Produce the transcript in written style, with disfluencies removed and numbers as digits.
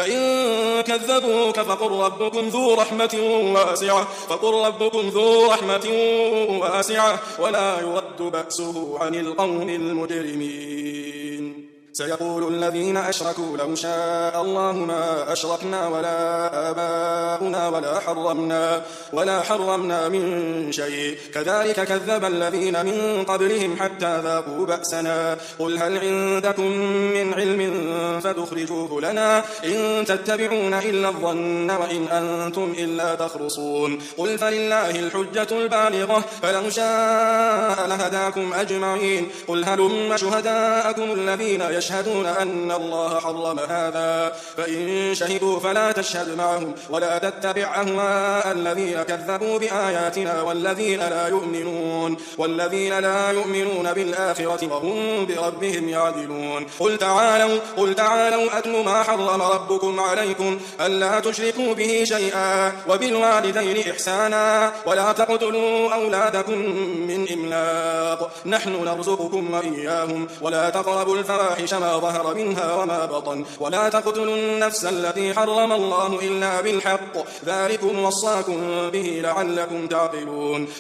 فإن كذبوك فقل ربكم ذو رحمة واسعة ولا يرد بأسه عن القوم المجرمين. سيقول الذين أشركوا لو شاء الله ما أشركنا ولا آباؤنا ولا حرمنا من شيء كذلك كذب الذين من قبلهم حتى ذاقوا بأسنا قل هل عندكم من علم فتخرجوه لنا إن تتبعون إلا الظن وإن أنتم إلا تخرصون قل فلله الحجة البالغة فلو شاء لهداكم أجمعين قل هلم شهداءكم الذين يشهدون أن الله حرم هذا فإن شهدوا فلا تشهد معهم ولا تتبع أهواء الذين كذبوا بآياتنا والذين لا يؤمنون بالآخرة وهم بربهم يعدلون قل تعالوا أتل ما حرم ربكم عليكم ألا تشركوا به شيئا وبالوالدين إحسانا ولا تقتلوا أولادكم من إملاق نحن نرزقكم وإياهم ولا تقربوا الفواحش ما ظهر منها وما بطن ولا تقتلوا النفس التي حرم الله إلا بالحق ذلكم وصاكم به لعلكم تعقلون